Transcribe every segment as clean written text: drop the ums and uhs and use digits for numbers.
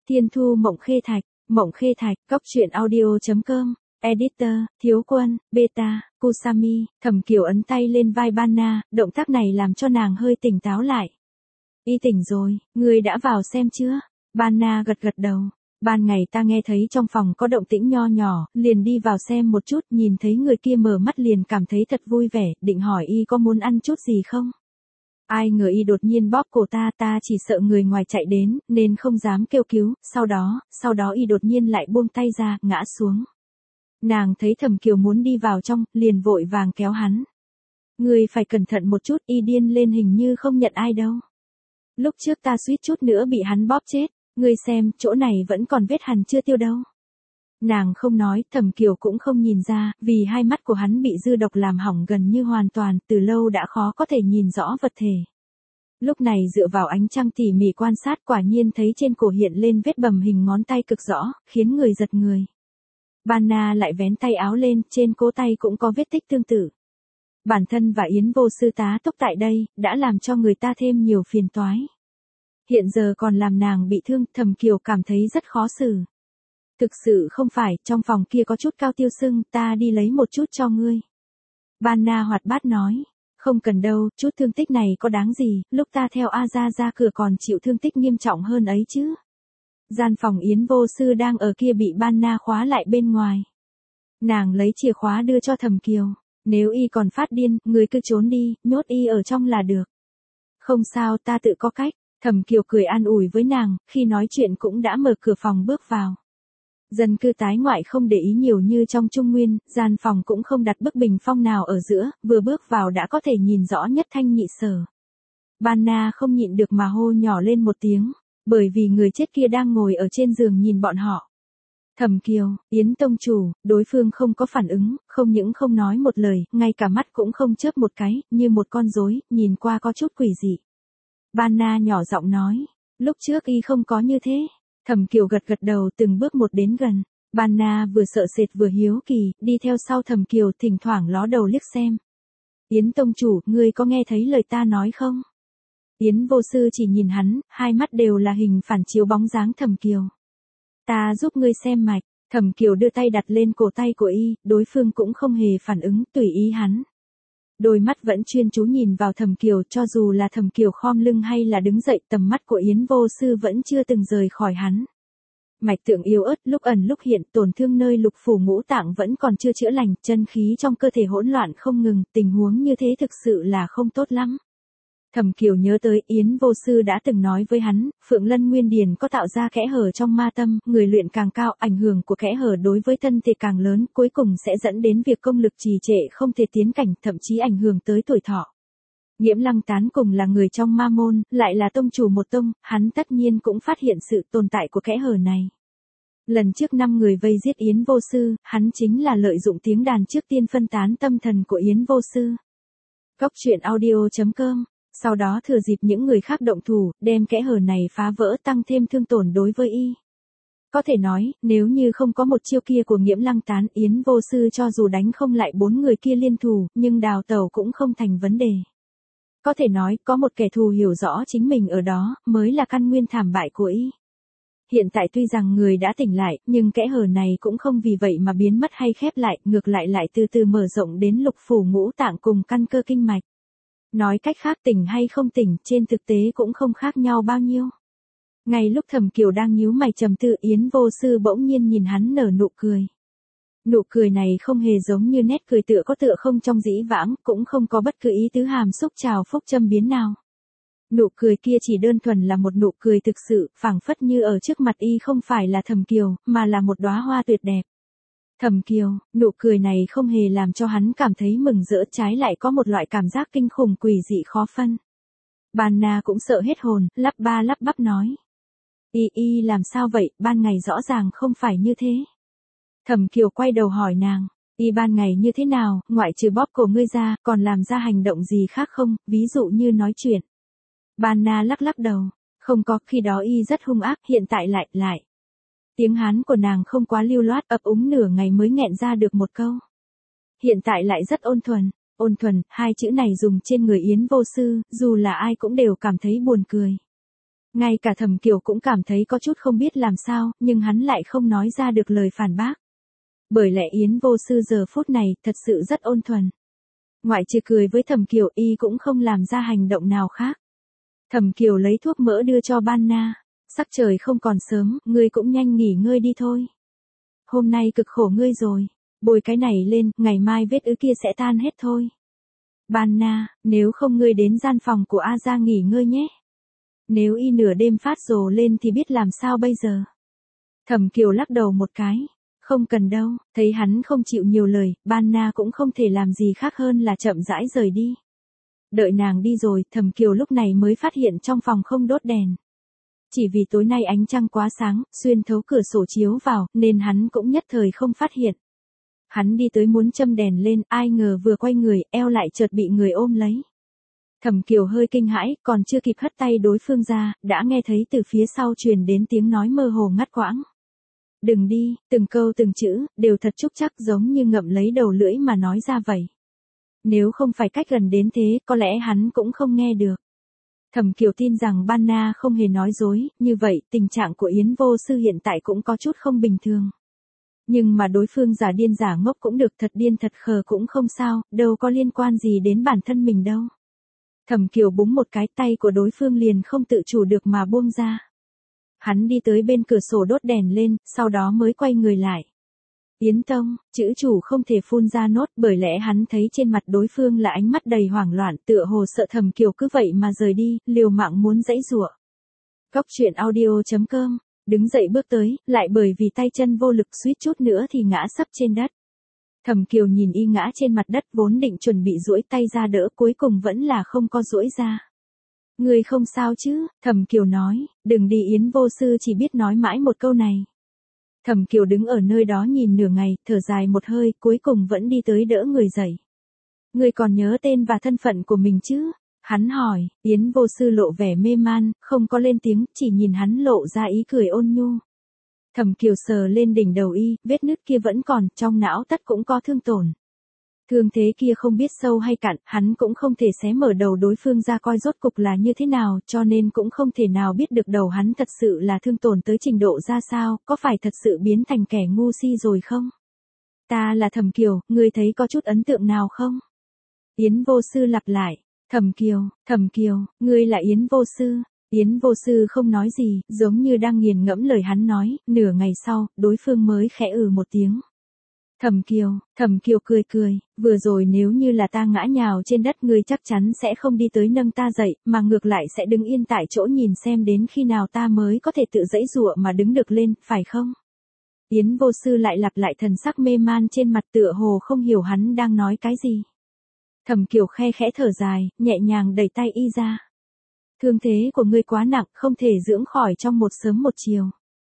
Thiên Thu Mộng Khê Thạch, Cóc truyện audio.com, Editor, Thiếu Quân, Beta, Kusami, Thẩm Kiều ấn tay lên vai Banna, động tác này làm cho nàng hơi tỉnh táo lại. Y tỉnh rồi, ngươi đã vào xem chưa? Banna gật gật đầu. Ban ngày ta nghe thấy trong phòng có động tĩnh nho nhỏ, liền đi vào xem một chút, nhìn thấy người kia mở mắt liền cảm thấy thật vui vẻ, định hỏi y có muốn ăn chút gì không? Ai ngờ y đột nhiên bóp cổ ta chỉ sợ người ngoài chạy đến, nên không dám kêu cứu, sau đó y đột nhiên lại buông tay ra, ngã xuống. Nàng thấy Thẩm Kiều muốn đi vào trong, liền vội vàng kéo hắn. Ngươi phải cẩn thận một chút, y điên lên hình như không nhận ai đâu. Lúc trước ta suýt chút nữa bị hắn bóp chết, ngươi xem, chỗ này vẫn còn vết hằn chưa tiêu đâu. Nàng không nói, Thẩm Kiều cũng không nhìn ra, vì hai mắt của hắn bị dư độc làm hỏng gần như hoàn toàn, từ lâu đã khó có thể nhìn rõ vật thể. Lúc này dựa vào ánh trăng tỉ mỉ quan sát quả nhiên thấy trên cổ hiện lên vết bầm hình ngón tay cực rõ, khiến người giật người. Banna lại vén tay áo lên, trên cổ tay cũng có vết tích tương tự. Bản thân và Yến Vô Sư tá túc tại đây, đã làm cho người ta thêm nhiều phiền toái. Hiện giờ còn làm nàng bị thương, Thẩm Kiều cảm thấy rất khó xử. Thực sự không phải, trong phòng kia có chút cao tiêu sưng, ta đi lấy một chút cho ngươi. Banna hoạt bát nói, không cần đâu, chút thương tích này có đáng gì, lúc ta theo A Gia ra cửa còn chịu thương tích nghiêm trọng hơn ấy chứ. Gian phòng Yến Vô Sư đang ở kia bị Banna khóa lại bên ngoài. Nàng lấy chìa khóa đưa cho Thẩm Kiều, nếu y còn phát điên, ngươi cứ trốn đi, nhốt y ở trong là được. Không sao, ta tự có cách. Thẩm Kiều cười an ủi với nàng, khi nói chuyện cũng đã mở cửa phòng bước vào. Dân cư tái ngoại không để ý nhiều như trong Trung Nguyên, gian phòng cũng không đặt bức bình phong nào ở giữa, vừa bước vào đã có thể nhìn rõ nhất thanh nhị sở. Banna không nhịn được mà hô nhỏ lên một tiếng, bởi vì người chết kia đang ngồi ở trên giường nhìn bọn họ. Thẩm Kiều, Yến tông chủ, đối phương không có phản ứng, không những không nói một lời, ngay cả mắt cũng không chớp một cái, như một con rối, nhìn qua có chút quỷ dị. Banna nhỏ giọng nói, lúc trước y không có như thế. Thẩm Kiều gật gật đầu từng bước một đến gần. Banna vừa sợ sệt vừa hiếu kỳ, đi theo sau Thẩm Kiều thỉnh thoảng ló đầu liếc xem. Yến tông chủ, ngươi có nghe thấy lời ta nói không? Yến Vô Sư chỉ nhìn hắn, hai mắt đều là hình phản chiếu bóng dáng Thẩm Kiều. Ta giúp ngươi xem mạch. Thẩm Kiều đưa tay đặt lên cổ tay của y, đối phương cũng không hề phản ứng, tùy ý hắn. Đôi mắt vẫn chuyên chú nhìn vào Thẩm Kiều, cho dù là Thẩm Kiều khom lưng hay là đứng dậy, tầm mắt của Yến Vô Sư vẫn chưa từng rời khỏi hắn. Mạch tượng yếu ớt, lúc ẩn lúc hiện, tổn thương nơi lục phủ ngũ tạng vẫn còn chưa chữa lành, chân khí trong cơ thể hỗn loạn không ngừng, tình huống như thế thực sự là không tốt lắm. Thẩm Kiều nhớ tới Yến Vô Sư đã từng nói với hắn, Phượng Lân Nguyên Điền có tạo ra kẽ hở trong ma tâm, người luyện càng cao, ảnh hưởng của kẽ hở đối với thân thể càng lớn, cuối cùng sẽ dẫn đến việc công lực trì trệ không thể tiến cảnh, thậm chí ảnh hưởng tới tuổi thọ. Nhiễm Lăng Tán cùng là người trong ma môn, lại là tông chủ một tông, hắn tất nhiên cũng phát hiện sự tồn tại của kẽ hở này. Lần trước 5 người vây giết Yến Vô Sư, hắn chính là lợi dụng tiếng đàn trước tiên phân tán tâm thần của Yến Vô Sư. Cóc truyện audio.com. Sau đó thừa dịp những người khác động thủ, đem kẽ hở này phá vỡ tăng thêm thương tổn đối với y. Có thể nói, nếu như không có một chiêu kia của Nhiễm Lăng Tán, Yến Vô Sư cho dù đánh không lại 4 người kia liên thủ, nhưng đào tẩu cũng không thành vấn đề. Có thể nói, có một kẻ thù hiểu rõ chính mình ở đó, mới là căn nguyên thảm bại của y. Hiện tại tuy rằng người đã tỉnh lại, nhưng kẽ hở này cũng không vì vậy mà biến mất hay khép lại, ngược lại từ từ mở rộng đến lục phủ ngũ tạng cùng căn cơ kinh mạch. Nói cách khác, tỉnh hay không tỉnh, trên thực tế cũng không khác nhau bao nhiêu. Ngay lúc Thẩm Kiều đang nhíu mày trầm tư, Yến Vô Sư bỗng nhiên nhìn hắn nở nụ cười. Nụ cười này không hề giống như nét cười tựa có tựa không trong dĩ vãng, cũng không có bất cứ ý tứ hàm xúc trào phúc châm biếm nào. Nụ cười kia chỉ đơn thuần là một nụ cười thực sự, phảng phất như ở trước mặt y không phải là Thẩm Kiều, mà là một đóa hoa tuyệt đẹp. Thẩm Kiều, nụ cười này không hề làm cho hắn cảm thấy mừng rỡ, trái lại có một loại cảm giác kinh khủng quỷ dị khó phân. Banna cũng sợ hết hồn, lắp ba lắp bắp nói. Y làm sao vậy, ban ngày rõ ràng không phải như thế. Thẩm Kiều quay đầu hỏi nàng, y ban ngày như thế nào, ngoại trừ bóp cổ ngươi ra, còn làm ra hành động gì khác không, ví dụ như nói chuyện. Banna lắc lắc đầu, không có, khi đó y rất hung ác, hiện tại lại. Tiếng Hán của nàng không quá lưu loát, ấp úng nửa ngày mới nghẹn ra được một câu. Hiện tại lại rất ôn thuần, hai chữ này dùng trên người Yến Vô Sư, dù là ai cũng đều cảm thấy buồn cười. Ngay cả Thẩm Kiều cũng cảm thấy có chút không biết làm sao, nhưng hắn lại không nói ra được lời phản bác. Bởi lẽ Yến Vô Sư giờ phút này thật sự rất ôn thuần. Ngoại trừ cười với Thẩm Kiều y cũng không làm ra hành động nào khác. Thẩm Kiều lấy thuốc mỡ đưa cho Ban Na. Sắc trời không còn sớm, ngươi cũng nhanh nghỉ ngơi đi thôi. Hôm nay cực khổ ngươi rồi. Bôi cái này lên, ngày mai vết ứ kia sẽ tan hết thôi. Ban Na, nếu không ngươi đến gian phòng của A Gia nghỉ ngơi nhé. Nếu y nửa đêm phát rồ lên thì biết làm sao bây giờ. Thẩm Kiều lắc đầu một cái. Không cần đâu, thấy hắn không chịu nhiều lời, Ban Na cũng không thể làm gì khác hơn là chậm rãi rời đi. Đợi nàng đi rồi, Thẩm Kiều lúc này mới phát hiện trong phòng không đốt đèn. Chỉ vì tối nay ánh trăng quá sáng, xuyên thấu cửa sổ chiếu vào, nên hắn cũng nhất thời không phát hiện. Hắn đi tới muốn châm đèn lên, ai ngờ vừa quay người, eo lại chợt bị người ôm lấy. Thẩm Kiều hơi kinh hãi, còn chưa kịp hất tay đối phương ra, đã nghe thấy từ phía sau truyền đến tiếng nói mơ hồ ngắt quãng. Đừng đi, từng câu từng chữ, đều thật trúc chắc giống như ngậm lấy đầu lưỡi mà nói ra vậy. Nếu không phải cách gần đến thế, có lẽ hắn cũng không nghe được. Thẩm Kiều tin rằng Ban Na không hề nói dối, như vậy tình trạng của Yến Vô Sư hiện tại cũng có chút không bình thường. Nhưng mà đối phương giả điên giả ngốc cũng được, thật điên thật khờ cũng không sao, đâu có liên quan gì đến bản thân mình đâu. Thẩm Kiều búng một cái, tay của đối phương liền không tự chủ được mà buông ra. Hắn đi tới bên cửa sổ đốt đèn lên, sau đó mới quay người lại. Yến Tông, chữ chủ không thể phun ra nốt, bởi lẽ hắn thấy trên mặt đối phương là ánh mắt đầy hoảng loạn, tựa hồ sợ Thẩm Kiều cứ vậy mà rời đi, liều mạng muốn giãy giụa. Góc truyện audio.com, đứng dậy bước tới, lại bởi vì tay chân vô lực suýt chút nữa thì ngã sấp trên đất. Thẩm Kiều nhìn y ngã trên mặt đất vốn định chuẩn bị duỗi tay ra đỡ, cuối cùng vẫn là không có duỗi ra. Người không sao chứ, Thẩm Kiều nói, đừng đi. Yến Vô Sư chỉ biết nói mãi một câu này. Thẩm Kiều đứng ở nơi đó nhìn nửa ngày, thở dài một hơi, cuối cùng vẫn đi tới đỡ người dậy. Người còn nhớ tên và thân phận của mình chứ? Hắn hỏi. Yến Vô Sư lộ vẻ mê man, không có lên tiếng, chỉ nhìn hắn lộ ra ý cười ôn nhu. Thẩm Kiều sờ lên đỉnh đầu y, vết nứt kia vẫn còn, trong não tất cũng có thương tổn. Thương thế kia không biết sâu hay cạn, hắn cũng không thể xé mở đầu đối phương ra coi rốt cục là như thế nào, cho nên cũng không thể nào biết được đầu hắn thật sự là thương tổn tới trình độ ra sao, có phải thật sự biến thành kẻ ngu si rồi không? Ta là Thẩm Kiều, ngươi thấy có chút ấn tượng nào không? Yến Vô Sư lặp lại. Thẩm Kiều, ngươi là Yến Vô Sư. Yến Vô Sư không nói gì, giống như đang nghiền ngẫm lời hắn nói, nửa ngày sau, đối phương mới khẽ một tiếng. Thẩm Kiều cười, vừa rồi nếu như là ta ngã nhào trên đất ngươi chắc chắn sẽ không đi tới nâng ta dậy, mà ngược lại sẽ đứng yên tại chỗ nhìn xem đến khi nào ta mới có thể tự giãy giụa mà đứng được lên, phải không? Yến Vô Sư lại lặp lại, thần sắc mê man trên mặt, tựa hồ không hiểu hắn đang nói cái gì. Thẩm Kiều khe khẽ thở dài, nhẹ nhàng đẩy tay y ra. Thương thế của ngươi quá nặng, không thể dưỡng khỏi trong một sớm một chiều.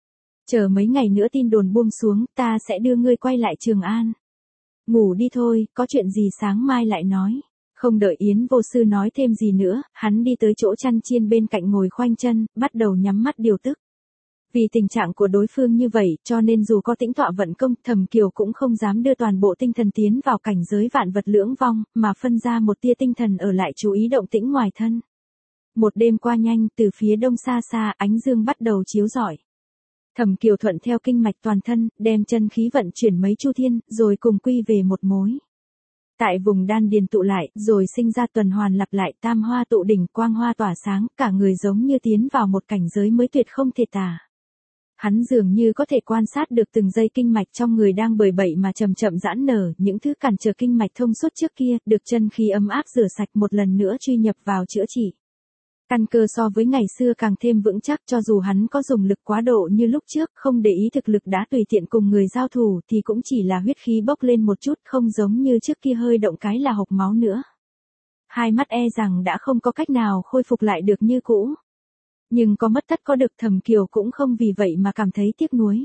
Chờ mấy ngày nữa tin đồn buông xuống, ta sẽ đưa ngươi quay lại Trường An. Ngủ đi thôi, có chuyện gì sáng mai lại nói. Không đợi Yến Vô Sư nói thêm gì nữa, hắn đi tới chỗ chăn chiên bên cạnh ngồi khoanh chân, bắt đầu nhắm mắt điều tức. Vì tình trạng của đối phương như vậy, cho nên dù có tĩnh tọa vận công, Thẩm Kiều cũng không dám đưa toàn bộ tinh thần tiến vào cảnh giới vạn vật lưỡng vong, mà phân ra một tia tinh thần ở lại chú ý động tĩnh ngoài thân. Một đêm qua nhanh, từ phía đông xa xa, ánh dương bắt đầu chiếu rọi. Thẩm Kiều thuận theo kinh mạch toàn thân, đem chân khí vận chuyển mấy chu thiên, rồi cùng quy về một mối. Tại vùng đan điền tụ lại, rồi sinh ra tuần hoàn lặp lại, tam hoa tụ đỉnh, quang hoa tỏa sáng, cả người giống như tiến vào một cảnh giới mới tuyệt không thể tả. Hắn dường như có thể quan sát được từng dây kinh mạch trong người đang bời bậy mà chậm chậm giãn nở, những thứ cản trở kinh mạch thông suốt trước kia, được chân khí ấm áp rửa sạch một lần nữa truy nhập vào chữa trị. Căn cơ so với ngày xưa càng thêm vững chắc, cho dù hắn có dùng lực quá độ như lúc trước, không để ý thực lực đã tùy tiện cùng người giao thủ thì cũng chỉ là huyết khí bốc lên một chút, không giống như trước kia hơi động cái là hộc máu nữa. Hai mắt e rằng đã không có cách nào khôi phục lại được như cũ. Nhưng có mất tất có được, Thẩm Kiều cũng không vì vậy mà cảm thấy tiếc nuối.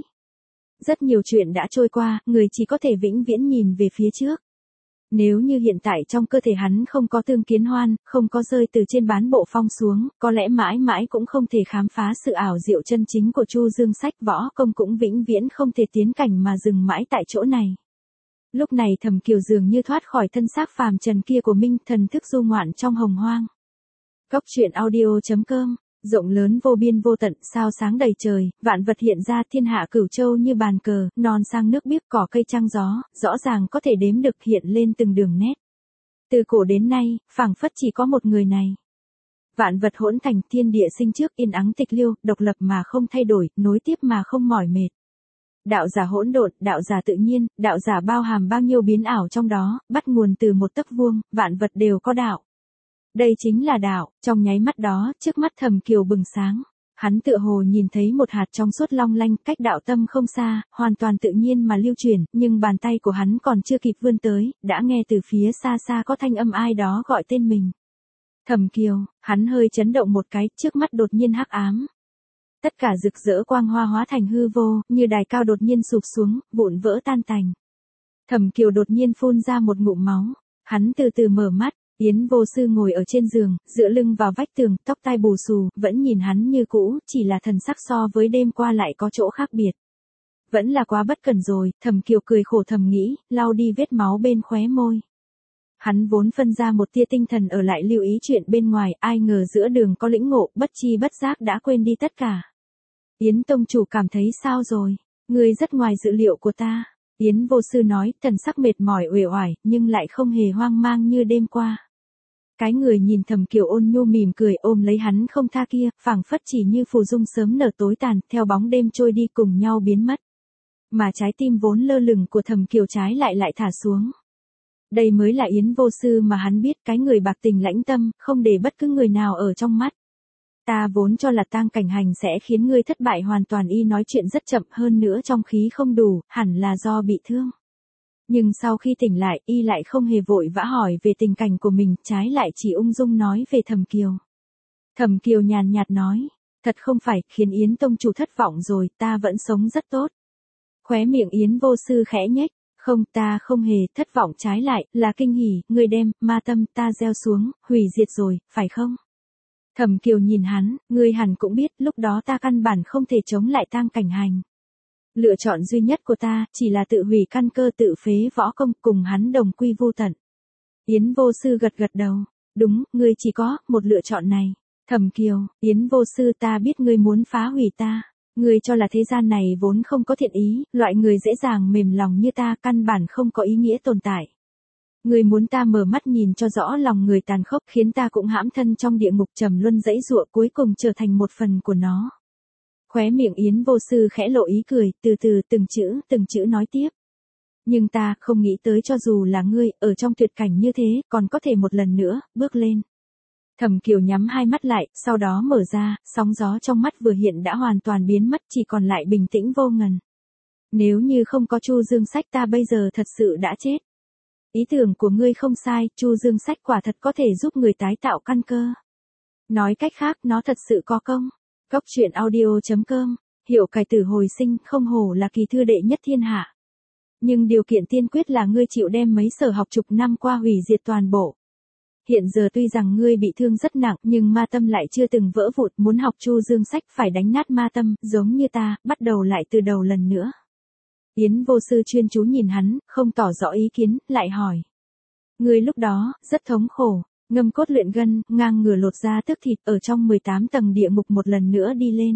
Rất nhiều chuyện đã trôi qua, người chỉ có thể vĩnh viễn nhìn về phía trước. Nếu như hiện tại trong cơ thể hắn không có Tương Kiến Hoan, không có rơi từ trên bán bộ phong xuống, có lẽ mãi mãi cũng không thể khám phá sự ảo diệu chân chính của Chu Dương Sách võ công, cũng vĩnh viễn không thể tiến cảnh mà dừng mãi tại chỗ này. Lúc này Thẩm Kiều dường như thoát khỏi thân xác phàm trần kia của Minh, thần thức du ngoạn trong hồng hoang. Góc truyện audio.com Rộng lớn vô biên vô tận, sao sáng đầy trời, vạn vật hiện ra, thiên hạ cửu châu như bàn cờ, non sang nước biếc, cỏ cây trăng gió, rõ ràng có thể đếm được, hiện lên từng đường nét. Từ cổ đến nay, phảng phất chỉ có một người này. Vạn vật hỗn thành, thiên địa sinh trước, yên ắng tịch liêu, độc lập mà không thay đổi, nối tiếp mà không mỏi mệt. Đạo giả hỗn độn, đạo giả tự nhiên, đạo giả bao hàm bao nhiêu biến ảo trong đó, bắt nguồn từ một tấc vuông, vạn vật đều có đạo. Đây chính là đạo. Trong nháy mắt đó, trước mắt Thẩm Kiều bừng sáng. Hắn tựa hồ nhìn thấy một hạt trong suốt long lanh, cách đạo tâm không xa, hoàn toàn tự nhiên mà lưu chuyển, nhưng bàn tay của hắn còn chưa kịp vươn tới, đã nghe từ phía xa xa có thanh âm ai đó gọi tên mình. Thẩm Kiều, hắn hơi chấn động một cái, trước mắt đột nhiên hắc ám. Tất cả rực rỡ quang hoa hóa thành hư vô, như đài cao đột nhiên sụp xuống, vụn vỡ tan tành. Thẩm Kiều đột nhiên phun ra một ngụm máu, hắn từ từ mở mắt. Yến Vô Sư ngồi ở trên giường, dựa lưng vào vách tường, tóc tai bù xù, vẫn nhìn hắn như cũ, chỉ là thần sắc so với đêm qua lại có chỗ khác biệt. Vẫn là quá bất cẩn rồi, Thẩm Kiều cười khổ thầm nghĩ, lau đi vết máu bên khóe môi. Hắn vốn phân ra một tia tinh thần ở lại lưu ý chuyện bên ngoài, ai ngờ giữa đường có lĩnh ngộ, bất chi bất giác đã quên đi tất cả. Yến Tông chủ cảm thấy sao rồi? Ngươi rất ngoài dự liệu của ta. Yến Vô Sư nói, thần sắc mệt mỏi uể oải, nhưng lại không hề hoang mang như đêm qua. Cái người nhìn Thẩm Kiều ôn nhu mỉm cười ôm lấy hắn không tha kia, phảng phất chỉ như phù dung sớm nở tối tàn, theo bóng đêm trôi đi cùng nhau biến mất. Mà trái tim vốn lơ lửng của Thẩm Kiều trái lại thả xuống. Đây mới là Yến Vô Sư mà hắn biết, cái người bạc tình lãnh tâm, không để bất cứ người nào ở trong mắt. Ta vốn cho là Tang Cảnh Hành sẽ khiến ngươi thất bại hoàn toàn, y nói chuyện rất chậm, hơn nữa trong khí không đủ, hẳn là do bị thương. Nhưng sau khi tỉnh lại, y lại không hề vội vã hỏi về tình cảnh của mình, trái lại chỉ ung dung nói về Thẩm Kiều. Thẩm Kiều nhàn nhạt nói, thật không phải, khiến Yến Tông chủ thất vọng rồi, ta vẫn sống rất tốt. Khóe miệng Yến Vô Sư khẽ nhếch, không, ta không hề thất vọng, trái lại, là kinh hỉ, ngươi đem ma tâm ta gieo xuống, hủy diệt rồi, phải không? Thẩm Kiều nhìn hắn, ngươi hẳn cũng biết, lúc đó ta căn bản không thể chống lại Tang Cảnh Hành. Lựa chọn duy nhất của ta, chỉ là tự hủy căn cơ, tự phế võ công, cùng hắn đồng quy vu tận. Yến Vô Sư gật gật đầu, đúng, ngươi chỉ có một lựa chọn này. Thẩm Kiều, Yến Vô Sư, ta biết ngươi muốn phá hủy ta. Ngươi cho là thế gian này vốn không có thiện ý, loại người dễ dàng mềm lòng như ta căn bản không có ý nghĩa tồn tại. Ngươi muốn ta mở mắt nhìn cho rõ lòng người tàn khốc, khiến ta cũng hãm thân trong địa ngục trầm luân dãy giụa, cuối cùng trở thành một phần của nó. Khóe miệng Yến Vô Sư khẽ lộ ý cười, từ từ từng chữ nói tiếp. Nhưng ta không nghĩ tới cho dù là ngươi, ở trong tuyệt cảnh như thế, còn có thể một lần nữa, bước lên. Thẩm Kiều nhắm hai mắt lại, sau đó mở ra, sóng gió trong mắt vừa hiện đã hoàn toàn biến mất, chỉ còn lại bình tĩnh vô ngần. Nếu như không có Chu Dương Sách, ta bây giờ thật sự đã chết. Ý tưởng của ngươi không sai, Chu Dương Sách quả thật có thể giúp người tái tạo căn cơ. Nói cách khác, nó thật sự có công. Góc truyện audio.com, Hiệu Cải Tử Hồi Sinh, không hổ là kỳ thư đệ nhất thiên hạ. Nhưng điều kiện tiên quyết là ngươi chịu đem mấy sở học chục năm qua hủy diệt toàn bộ. Hiện giờ tuy rằng ngươi bị thương rất nặng, nhưng ma tâm lại chưa từng vỡ vụn, muốn học Chu Dương Sách phải đánh nát ma tâm, giống như ta, bắt đầu lại từ đầu lần nữa. Yến Vô Sư chuyên chú nhìn hắn, không tỏ rõ ý kiến, lại hỏi. Ngươi lúc đó, rất thống khổ, ngâm cốt luyện gân, ngang ngửa lột da tước thịt, ở trong 18 tầng địa ngục một lần nữa đi lên.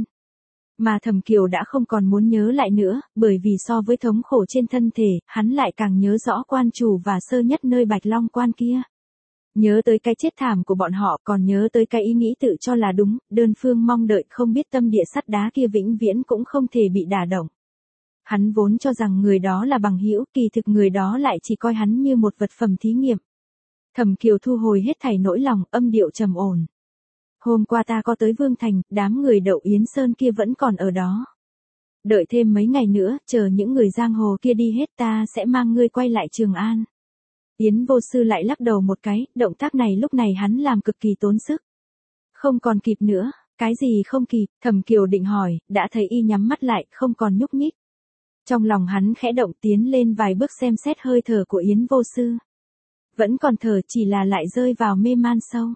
Mà Thẩm Kiều đã không còn muốn nhớ lại nữa, bởi vì so với thống khổ trên thân thể, hắn lại càng nhớ rõ quan chủ và sơ nhất nơi Bạch Long Quan kia. Nhớ tới cái chết thảm của bọn họ, còn nhớ tới cái ý nghĩ tự cho là đúng, đơn phương mong đợi, không biết tâm địa sắt đá kia vĩnh viễn cũng không thể bị đả động. Hắn vốn cho rằng người đó là bằng hữu, kỳ thực người đó lại chỉ coi hắn như một vật phẩm thí nghiệm. Thẩm Kiều thu hồi hết thảy nỗi lòng, âm điệu trầm ổn. Hôm qua ta có tới Vương Thành, đám người Đậu Yến Sơn kia vẫn còn ở đó. Đợi thêm mấy ngày nữa, chờ những người giang hồ kia đi hết, ta sẽ mang ngươi quay lại Trường An. Yến Vô Sư lại lắc đầu một cái, động tác này lúc này hắn làm cực kỳ tốn sức. Không còn kịp nữa, cái gì không kịp, Thẩm Kiều định hỏi, đã thấy y nhắm mắt lại, không còn nhúc nhích. Trong lòng hắn khẽ động, tiến lên vài bước xem xét hơi thở của Yến Vô Sư. Vẫn còn thở, chỉ là lại rơi vào mê man sâu.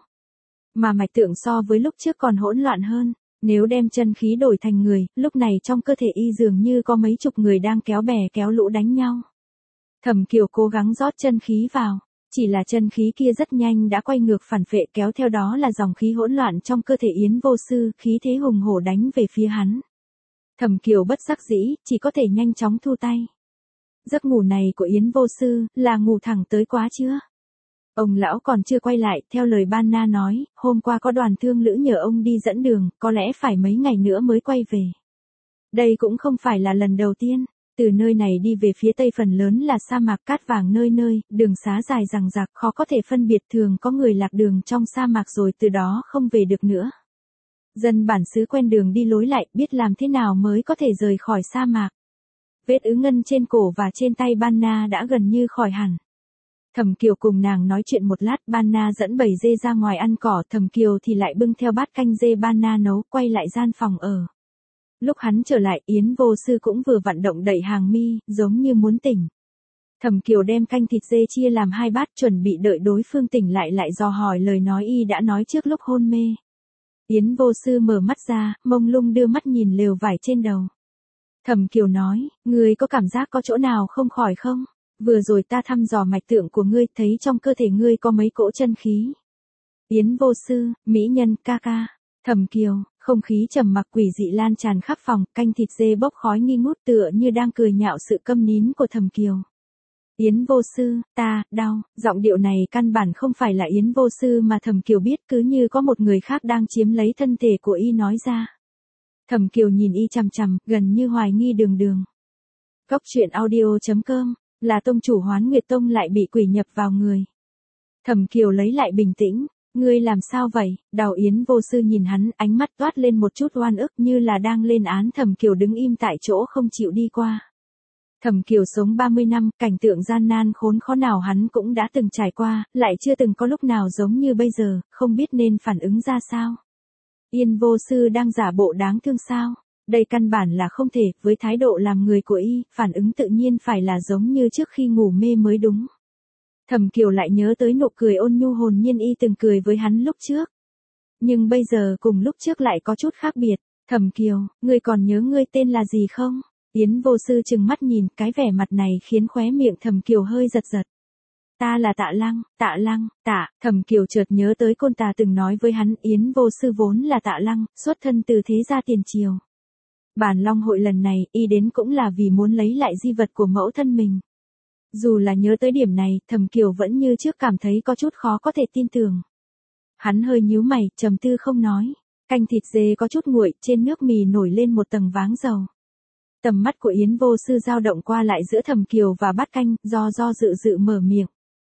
Mà mạch tượng so với lúc trước còn hỗn loạn hơn, nếu đem chân khí đổi thành người, lúc này trong cơ thể y dường như có mấy chục người đang kéo bè kéo lũ đánh nhau. Thẩm Kiều cố gắng rót chân khí vào, Chỉ là chân khí kia rất nhanh đã quay ngược phản phệ, kéo theo đó là dòng khí hỗn loạn trong cơ thể Yến Vô Sư, khí thế hùng hổ đánh về phía hắn. Thẩm Kiều bất đắc dĩ, chỉ có thể nhanh chóng thu tay. Giấc ngủ này của Yến Vô Sư, là ngủ thẳng tới quá chưa? Ông lão còn chưa quay lại, theo lời Ban Na nói, hôm qua có đoàn thương lữ nhờ ông đi dẫn đường, có lẽ phải mấy ngày nữa mới quay về. Đây cũng không phải là lần đầu tiên, từ nơi này đi về phía tây phần lớn là sa mạc cát vàng nơi nơi, đường xá dài dằng dặc khó có thể phân biệt, thường có người lạc đường trong sa mạc rồi từ đó không về được nữa. Dân bản xứ quen đường đi lối lại, biết làm thế nào mới có thể rời khỏi sa mạc. Vết ứ ngân trên cổ và trên tay Ban Na đã gần như khỏi hẳn. Thẩm Kiều cùng nàng nói chuyện một lát, Ban Na dẫn bầy dê ra ngoài ăn cỏ, Thẩm Kiều thì lại bưng theo bát canh dê Ban Na nấu, quay lại gian phòng ở. Lúc hắn trở lại, Yến Vô Sư cũng vừa vặn động đậy hàng mi, giống như muốn tỉnh. Thẩm Kiều đem canh thịt dê chia làm 2 bát, chuẩn bị đợi đối phương tỉnh lại dò hỏi lời nói y đã nói trước lúc hôn mê. Yến Vô Sư mở mắt ra, mông lung đưa mắt nhìn lều vải trên đầu. Thẩm Kiều nói, ngươi có cảm giác có chỗ nào không khỏi không? Vừa rồi ta thăm dò mạch tượng của ngươi, thấy trong cơ thể ngươi có mấy cỗ chân khí. Yến Vô Sư, mỹ nhân ca ca. Thẩm Kiều, không khí trầm mặc quỷ dị lan tràn khắp phòng, canh thịt dê bốc khói nghi ngút tựa như đang cười nhạo sự câm nín của Thẩm Kiều. Yến Vô Sư, ta, đau, giọng điệu này căn bản không phải là Yến Vô Sư mà Thẩm Kiều biết, cứ như có một người khác đang chiếm lấy thân thể của y nói ra. Thẩm Kiều nhìn y chằm chằm, gần như hoài nghi đường đường. Góc truyện audio.com, là tông chủ Hoán Nguyệt Tông lại bị quỷ nhập vào người. Thẩm Kiều lấy lại bình tĩnh, ngươi làm sao vậy? Đào Yến Vô Sư nhìn hắn, ánh mắt toát lên một chút oan ức như là đang lên án. Thẩm Kiều đứng im tại chỗ không chịu đi qua. Thẩm Kiều sống 30 năm, cảnh tượng gian nan khốn khó nào hắn cũng đã từng trải qua, lại chưa từng có lúc nào giống như bây giờ, không biết nên phản ứng ra sao. Yến Vô Sư đang giả bộ đáng thương sao? Đây căn bản là không thể, với thái độ làm người của y, phản ứng tự nhiên phải là giống như trước khi ngủ mê mới đúng. Thẩm Kiều lại nhớ tới nụ cười ôn nhu hồn nhiên y từng cười với hắn lúc trước. Nhưng bây giờ cùng lúc trước lại có chút khác biệt. Thẩm Kiều, ngươi còn nhớ ngươi tên là gì không? Yến Vô Sư trừng mắt nhìn, cái vẻ mặt này khiến khóe miệng Thẩm Kiều hơi giật giật. Ta là Tạ Lăng, Thẩm Kiều chợt nhớ tới Côn Tà từng nói với hắn, Yến Vô Sư vốn là Tạ Lăng, xuất thân từ thế gia tiền triều. Bản Long hội lần này, y đến cũng là vì muốn lấy lại di vật của mẫu thân mình. Dù là nhớ tới điểm này, Thẩm Kiều vẫn như trước cảm thấy có chút khó có thể tin tưởng. Hắn hơi nhíu mày, trầm tư không nói. Canh thịt dê có chút nguội, trên nước mì nổi lên một tầng váng dầu. Tầm mắt của Yến Vô Sư dao động qua lại giữa Thẩm Kiều và bát canh, do dự mở miệng.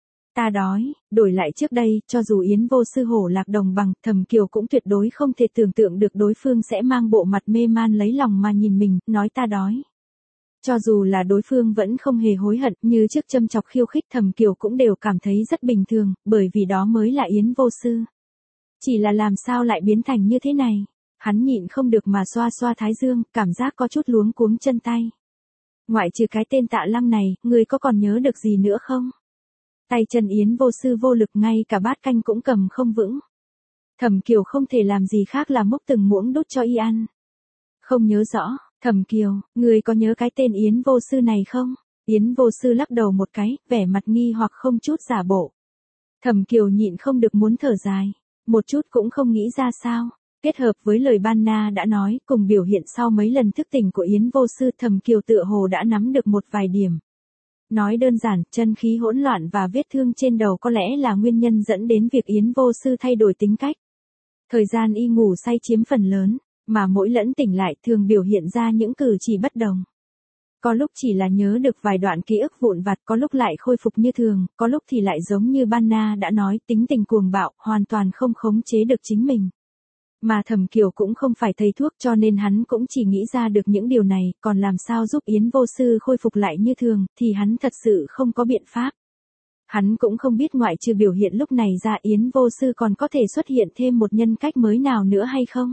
Ta đói, đổi lại trước đây, cho dù Yến Vô Sư hổ lạc đồng bằng, Thẩm Kiều cũng tuyệt đối không thể tưởng tượng được đối phương sẽ mang bộ mặt mê man lấy lòng mà nhìn mình, nói ta đói. Cho dù là đối phương vẫn không hề hối hận, như trước châm chọc khiêu khích, Thẩm Kiều cũng đều cảm thấy rất bình thường, bởi vì đó mới là Yến Vô Sư. Chỉ là làm sao lại biến thành như thế này? Hắn nhịn không được mà xoa xoa thái dương, cảm giác có chút luống cuống chân tay. Ngoại trừ cái tên Tạ Lăng này, ngươi có còn nhớ được gì nữa không? Tay chân Yến Vô Sư vô lực, ngay cả bát canh cũng cầm không vững. Thẩm Kiều không thể làm gì khác là múc từng muỗng đút cho y ăn. Không nhớ rõ. Thẩm Kiều, ngươi có nhớ cái tên Yến Vô Sư này không? Yến Vô Sư lắc đầu một cái, vẻ mặt nghi hoặc không chút giả bộ. Thẩm Kiều nhịn không được muốn thở dài, một chút cũng không nghĩ ra sao. Kết hợp với lời Ban Na đã nói, cùng biểu hiện sau mấy lần thức tỉnh của Yến Vô Sư, Thẩm Kiều tựa hồ đã nắm được một vài điểm. Nói đơn giản, chân khí hỗn loạn và vết thương trên đầu có lẽ là nguyên nhân dẫn đến việc Yến Vô Sư thay đổi tính cách. Thời gian y ngủ say chiếm phần lớn, mà mỗi lần tỉnh lại thường biểu hiện ra những cử chỉ bất đồng. Có lúc chỉ là nhớ được vài đoạn ký ức vụn vặt, có lúc lại khôi phục như thường, có lúc thì lại giống như Ban Na đã nói, tính tình cuồng bạo, hoàn toàn không khống chế được chính mình. Mà Thẩm Kiều cũng không phải thầy thuốc, cho nên hắn cũng chỉ nghĩ ra được những điều này, còn làm sao giúp Yến Vô Sư khôi phục lại như thường, thì hắn thật sự không có biện pháp. Hắn cũng không biết ngoại trừ biểu hiện lúc này ra, Yến Vô Sư còn có thể xuất hiện thêm một nhân cách mới nào nữa hay không?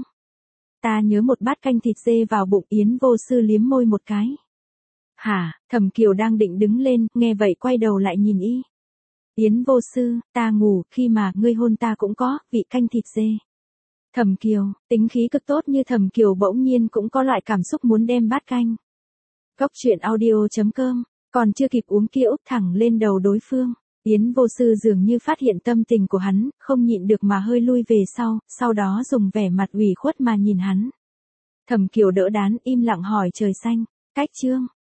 Ta nhớ một bát canh thịt dê vào bụng. Yến Vô Sư liếm môi một cái. Hả? Thẩm Kiều đang định đứng lên, nghe vậy quay đầu lại nhìn y. Yến Vô Sư, ta ngủ, khi mà ngươi hôn ta cũng có vị canh thịt dê. Thẩm Kiều, tính khí cực tốt như Thẩm Kiều bỗng nhiên cũng có loại cảm xúc muốn đem bát canh. Góc truyện audio.com, còn chưa kịp uống kia úp thẳng lên đầu đối phương. Yến vô sư dường như phát hiện tâm tình của hắn, không nhịn được mà hơi lui về sau đó dùng vẻ mặt ủy khuất mà nhìn hắn. Thẩm Kiều đỡ đán im lặng hỏi Trời Xanh, cách chương.